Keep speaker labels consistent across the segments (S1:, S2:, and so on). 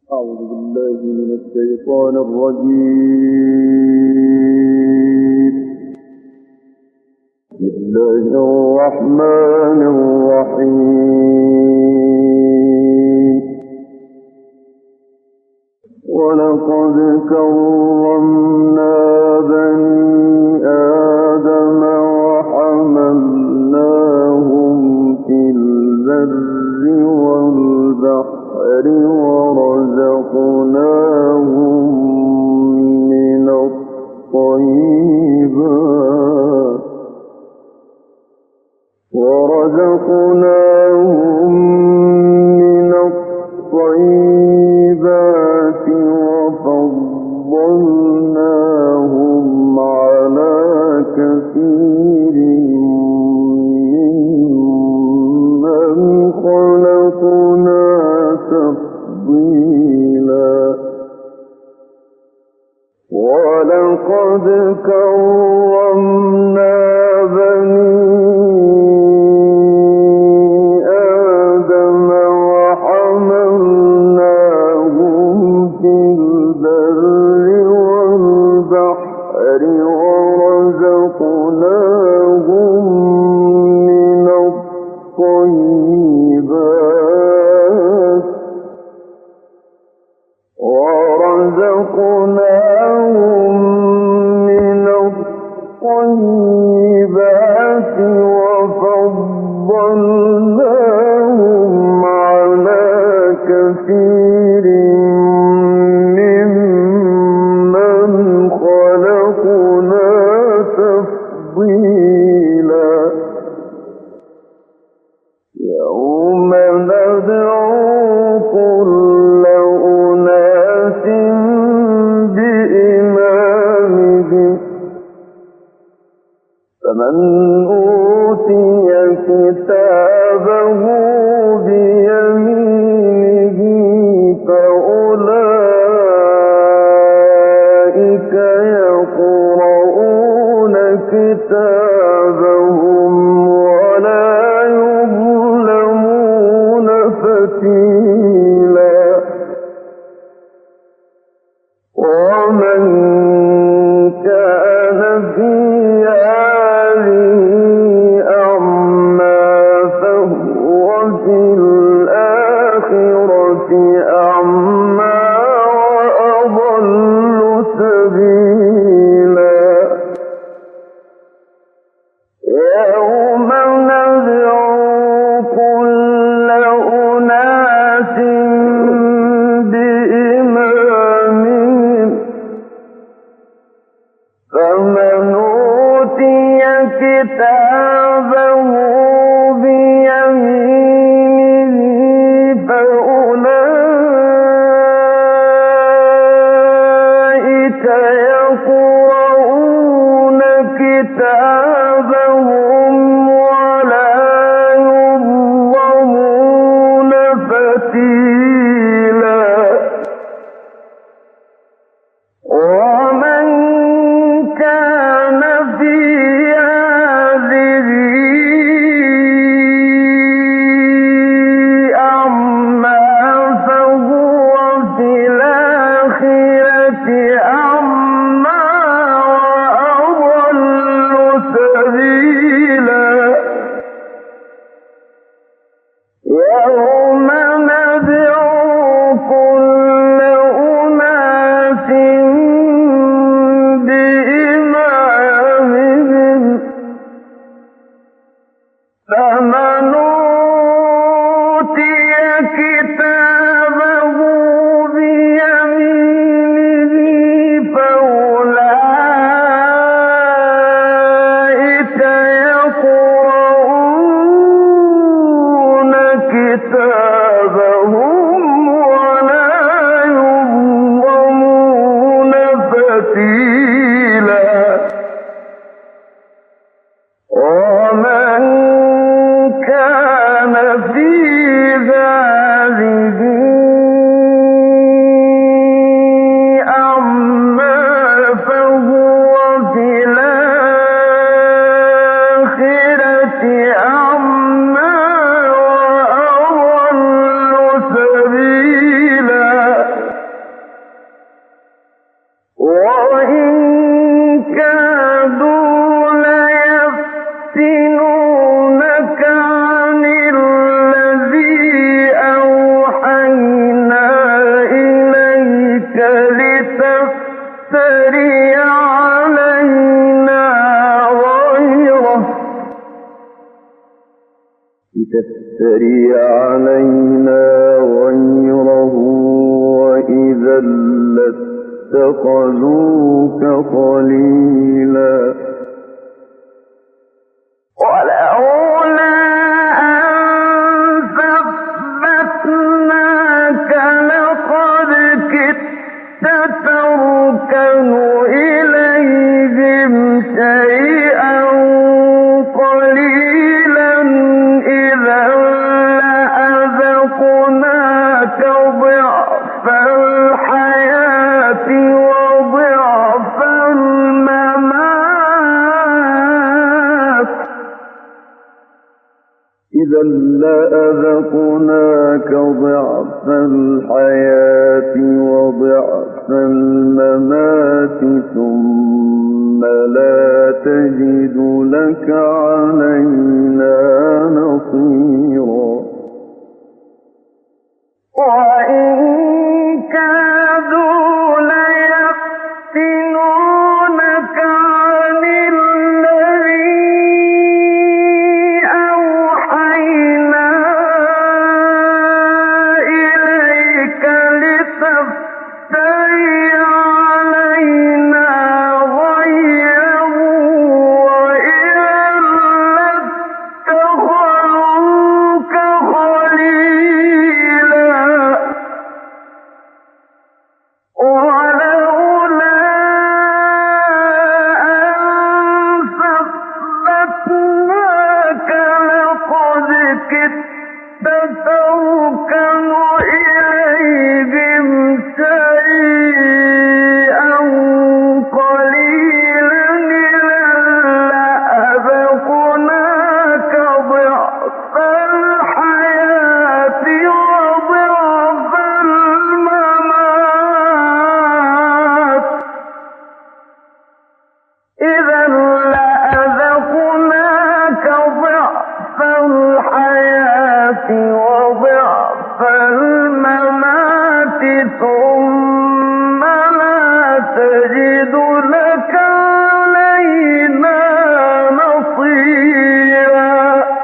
S1: أعوذ بالله من الشيطان الرجيم. بسم الله الرحمن الرحيم. ولقد كرمنا بني آدم وحملناهم في البر والبحر ورزقناهم من الطيبات وفضلناهم على كثير ممن خلقنا تفضيلا. ولقد كرمنا بني آدم وحملناهم في البر والبحر ورزقناهم من الطيبات وفضلناهم على كثير ممن خلقنا تفضيلا. يوم ندعو كل أناس بإمامهم فمن أوتي كتابه بيمينه فأولئك يقرؤون كتابهم ولا يظلمون فتيلا. ومن كان في هذه أعمى فهو في الآخرة أعمى وأضل سبيلا. يوم ندعو كل أناس بإمامهم فمن أوتي كتابه بيمينه فأولئك يقرؤون كتابهم ولا يظلمون فتيلا. ومن كان في هذه أعمى فهو في الآخرة أعمى وأضل سبيلا. يوم ندعو كل أناس بإمامهم فمن أوتي كتابه بيمينه لتفتري علينا غيره وإذا لاتخذوك خليلا ولولا أن ثبتناك لقد كدت تركن إليهم شيئا قليلا إذا لأذقناك ضعف الحياة وضعف الممات إذا لأذقناك ضعف الحياة وضعف الممات ثم لا تجد لك علينا نصيرا وإن كادوا ليفتنونك عن الذي أوحينا إليك لتفتري علينا غيره وإذا لاتخذوك خليلا ولولا أن ثبتناك لقد كدت تركن إليهم شيئا قليلا إذا لأذقناك ضعف الحياة وضعف الممات إذا لأذقناك ضعف الحياة وضعف الممات ثم لا تجد لك علينا نصيرا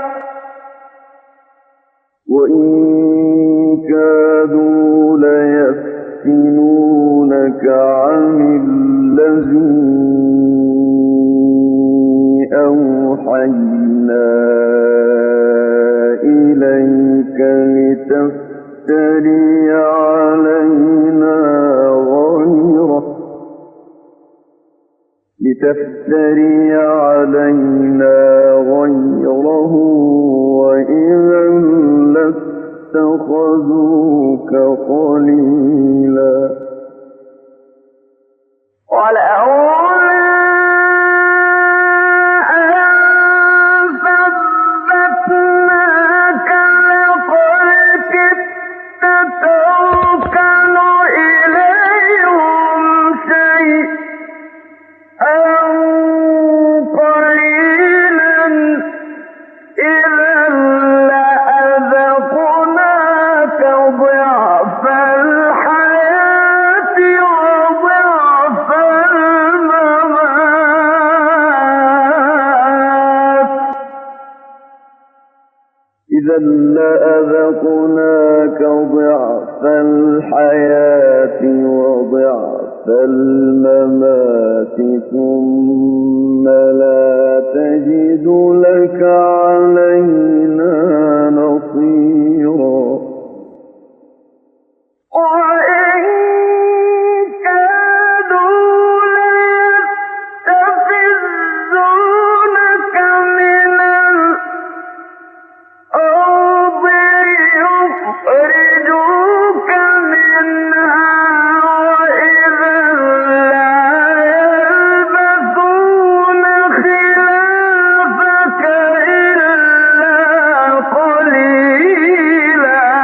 S1: وإن كادوا ليفتنونك عن الذي أوحينا إليك لتفتري علينا غيره وإذا لاتخذوك خليلا ولولا أن ثبتناك لقد كدت تركن إليهم شيئا قليلا إذا لأذقناك ضعف الحياة وضعف الممات إذا لأذقناك ضعف الحياة وضعف الممات ثم لا تجد لك علينا نصيرا وإن كادوا ليستفزونك من الأرض يخرجوك منها وإذا لا يلبثون خلافك إلا قليلا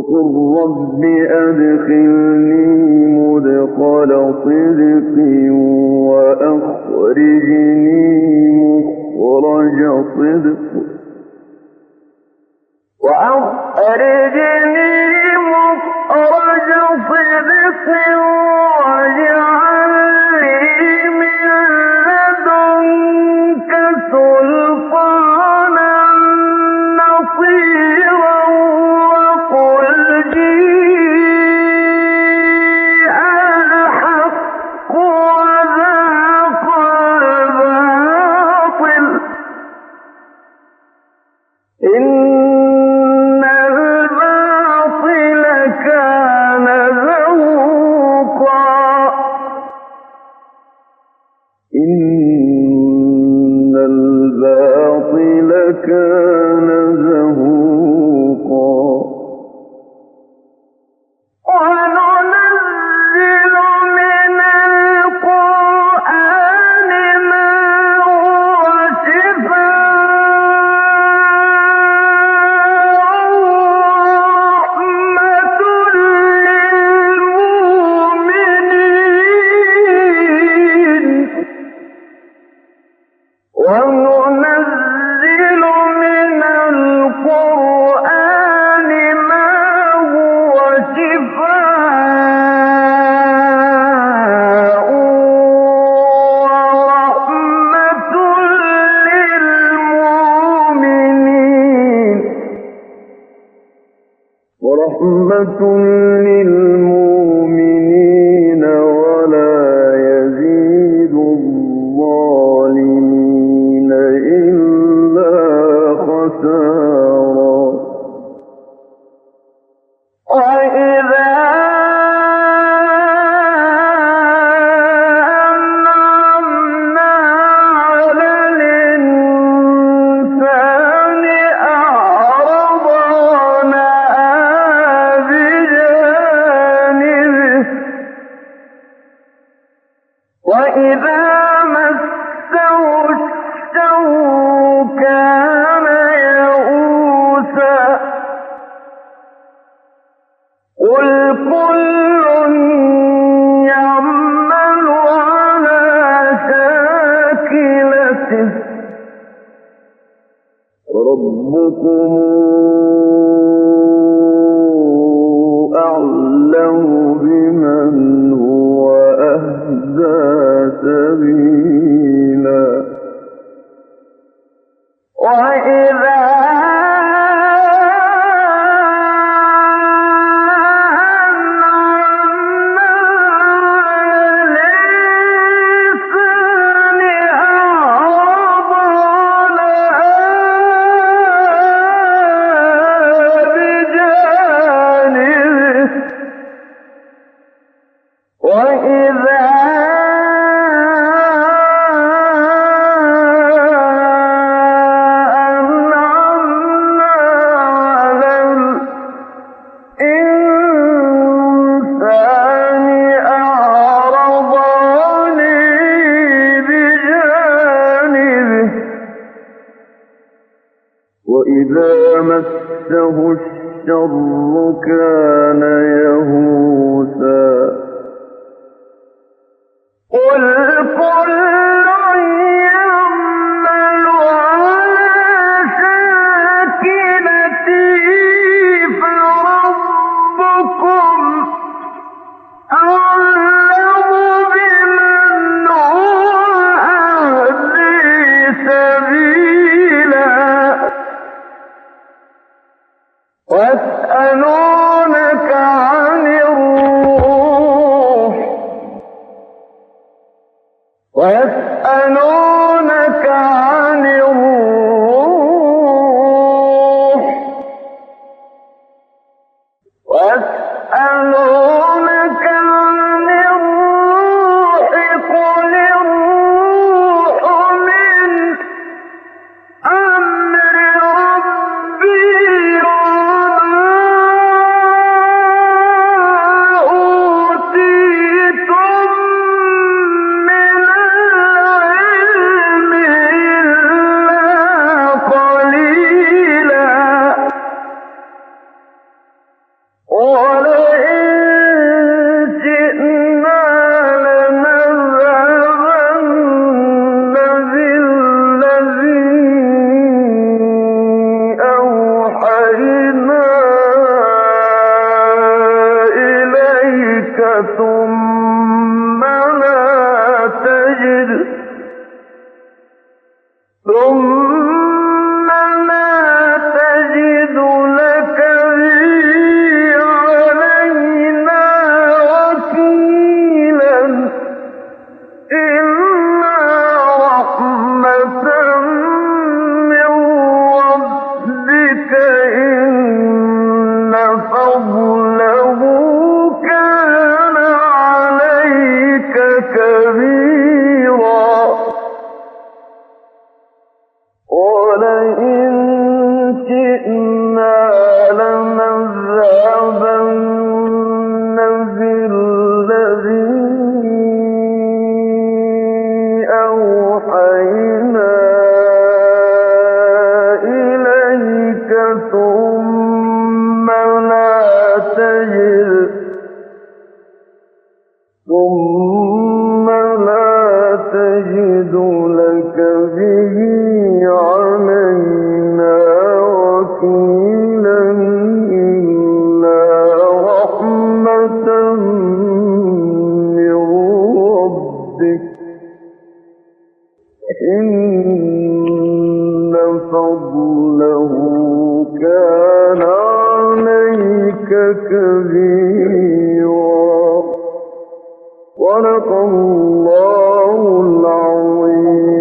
S1: وقل رب أدخلني مدخل صدق وأخرجني مخرج صدق واجعل لي من لدنك سلطانا نصيرا وقل جيء الحق وذاق الباطل إن الباطل كان زهوقا إن الباطل كان زهوقا وننزل من القرآن ما هو شفاء ورحمة للمؤمنين وننزل من القرآن ما هو شفاء ورحمة للمؤمنين ولا يزيد الظالمين إلا خسارا وإذا أنعمنا على الإنسان أعرض ونأى بجانبه وإذا مسه الشر كان يئوسا قل كل يعمل على شاكلته ربكم أعلم بمن هو أهدى سبيلا وإذا أنعمنا على الإنسان أعرض ونأى بجانبه وإذا أنعمنا على الإنسان أعرض ونأى بجانبه وإذا مسه الشر كان يئوسا قل كل يعمل على شاكلته فربكم أعلم بمن هو أهدى سبيلا ويسألونك عن الروح ثم لا تجد لك به علينا وكيلا إلا رحمة من ربك إن فضله كان عليك كبيرا ولئن شئنا لنذهبن بالذي أوحينا إليك ثم لا تجد لك به علينا وكيلا إلا رحمة من ربك إن فضله كان عليك كبيرا صدق الله العظيم